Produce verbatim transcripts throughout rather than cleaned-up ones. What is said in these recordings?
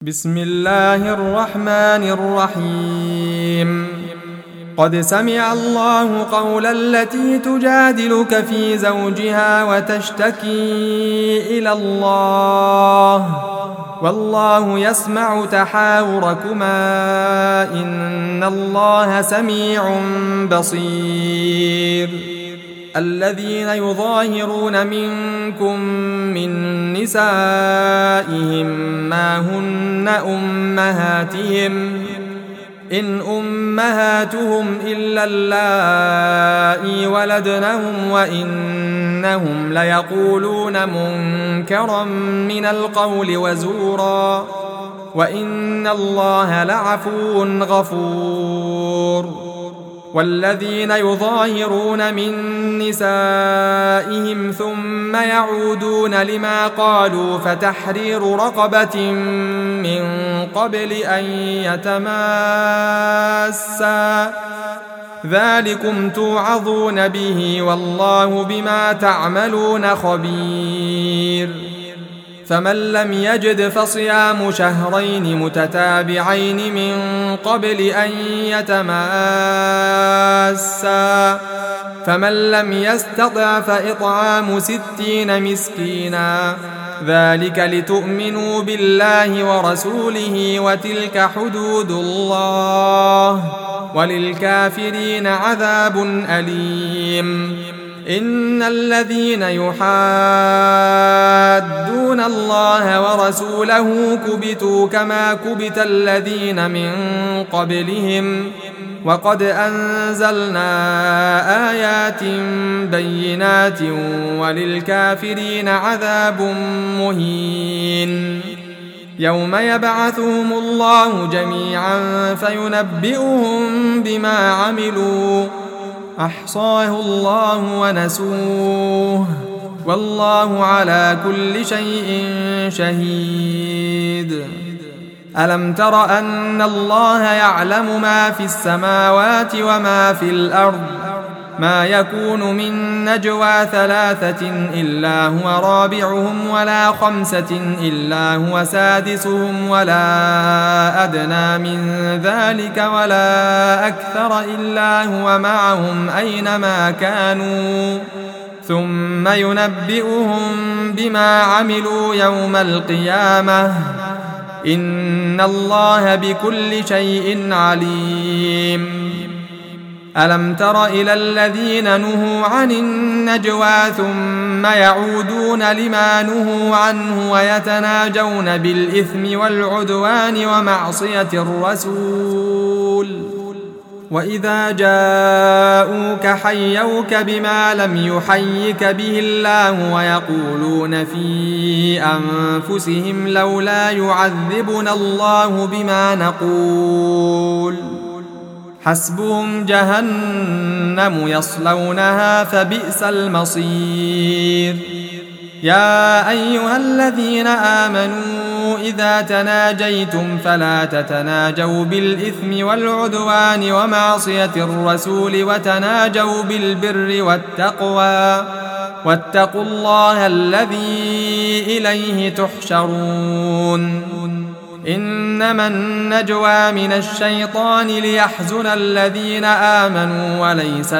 بسم الله الرحمن الرحيم قد سمع الله قول التي تجادلك في زوجها وتشتكي إلى الله والله يسمع تحاوركما إن الله سميع بصير الذين يظاهرون منكم من نسائهم ما هن أمهاتهم إن أمهاتهم إلا اللائي ولدنهم وإنهم ليقولون منكرا من القول وزورا وإن الله لعفو غفور والذين يظاهرون من نسائهم ثم يعودون لما قالوا فتحرير رقبة من قبل أن يتماسا ذلكم توعظون به والله بما تعملون خبير فمن لم يجد فصيام شهرين متتابعين من قبل أن يتماسا فمن لم يستطع فإطعام ستين مسكينا ذلك لتؤمنوا بالله ورسوله وتلك حدود الله وللكافرين عذاب أليم إن الذين يحادون الله ورسوله كبتوا كما كبت الذين من قبلهم وقد أنزلنا آيات بينات وللكافرين عذاب مهين يوم يبعثهم الله جميعا فينبئهم بما عملوا أحصاه الله ونسوه والله على كل شيء شهيد ألم تر أن الله يعلم ما في السماوات وما في الأرض ما يكون من نجوى ثلاثة إلا هو رابعهم ولا خمسة إلا هو سادسهم ولا أدنى من ذلك ولا أكثر إلا هو معهم أينما كانوا ثم ينبئهم بما عملوا يوم القيامة إن الله بكل شيء عليم ألم تر إلى الذين نهوا عن النجوى ثم يعودون لما نهوا عنه ويتناجون بالإثم والعدوان ومعصية الرسول وإذا جاءوك حيوك بما لم يحيك به الله ويقولون في أنفسهم لولا يعذبنا الله بما نقول حسبهم جهنم يصلونها فبئس المصير يا أيها الذين آمنوا إذا تناجيتم فلا تتناجوا بالإثم والعدوان ومعصية الرسول وتناجوا بالبر والتقوى واتقوا الله الذي إليه تحشرون إنما النجوى من الشيطان ليحزن الذين آمنوا وليس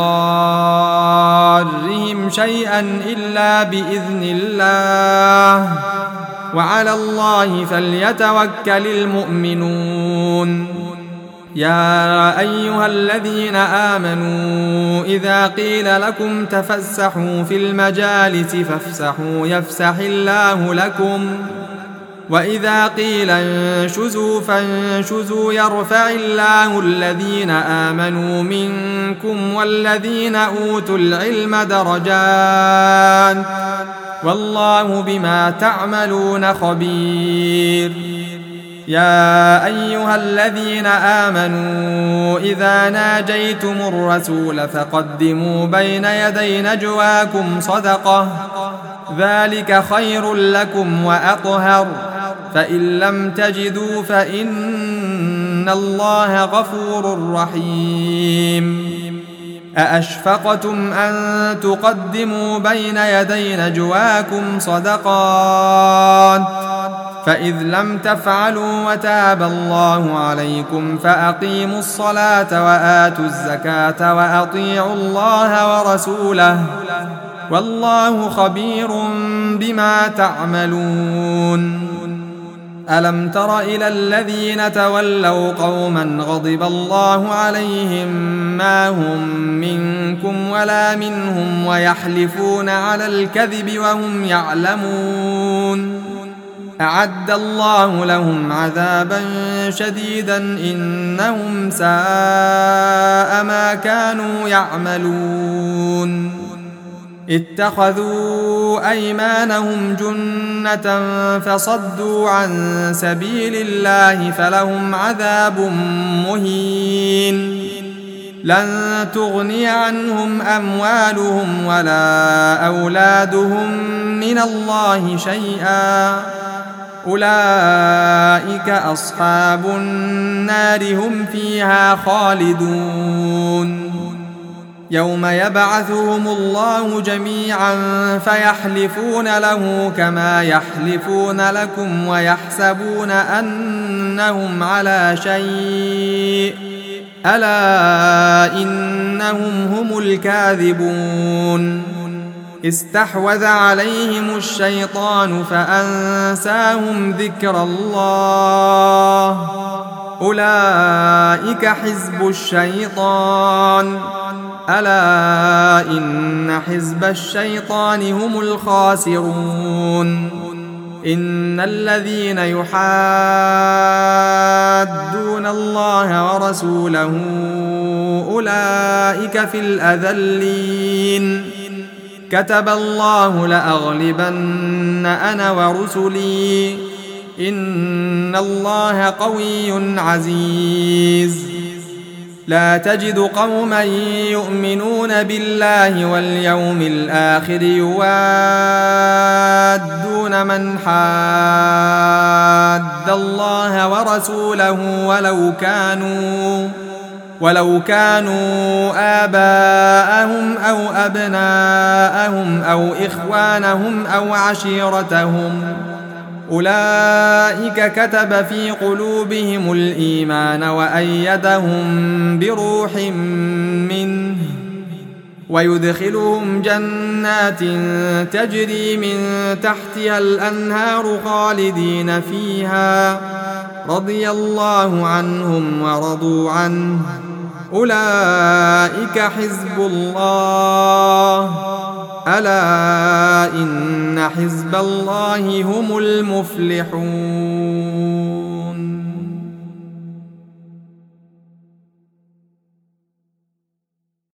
بضارهم شيئا إلا بإذن الله وعلى الله فليتوكل المؤمنون يا أيها الذين آمنوا إذا قيل لكم تفسحوا في المجالس فافسحوا يفسح الله لكم وإذا قيل انشزوا فانشزوا يرفع الله الذين آمنوا منكم والذين أوتوا العلم درجات والله بما تعملون خبير يا أيها الذين آمنوا إذا ناجيتم الرسول فقدموا بين يدي نجواكم صدقة ذلك خير لكم وأطهر فإن لم تجدوا فإن الله غفور رحيم أأشفقتم أن تقدموا بين يدي نجواكم صدقات فإذ لم تفعلوا وتاب الله عليكم فأقيموا الصلاة وآتوا الزكاة وأطيعوا الله ورسوله والله خبير بما تعملون. ألم تر إلى الذين تولوا قوما غضب الله عليهم ما هم منكم ولا منهم ويحلفون على الكذب وهم يعلمون أعد الله لهم عذابا شديدا إنهم ساء ما كانوا يعملون. اتخذوا أيمانهم جنة فصدوا عن سبيل الله فلهم عذاب مهين لن تغني عنهم أموالهم ولا أولادهم من الله شيئا أولئك أصحاب النار هم فيها خالدون. يوم يبعثهم الله جميعا فيحلفون له كما يحلفون لكم ويحسبون أنهم على شيء ألا إنهم هم الكاذبون. استحوذ عليهم الشيطان فأنساهم ذكر الله أولئك حزب الشيطان ألا إن حزب الشيطان هم الخاسرون. إن الذين يحادون الله ورسوله أولئك في الأذلين كتب الله لأغلبن أنا ورسلي إن الله قوي عزيز. لا تجد قوما يؤمنون بالله واليوم الآخر يوادون من حاد الله ورسوله ولو كانوا ولو كانوا آباءهم أو أبناءهم أو إخوانهم أو عشيرتهم أولئك كتب في قلوبهم الإيمان وأيدهم بروح منه ويدخلهم جنات تجري من تحتها الأنهار خالدين فيها رضي الله عنهم ورضوا عنه أولئك حزب الله ألا إن حزب الله هم المفلحون.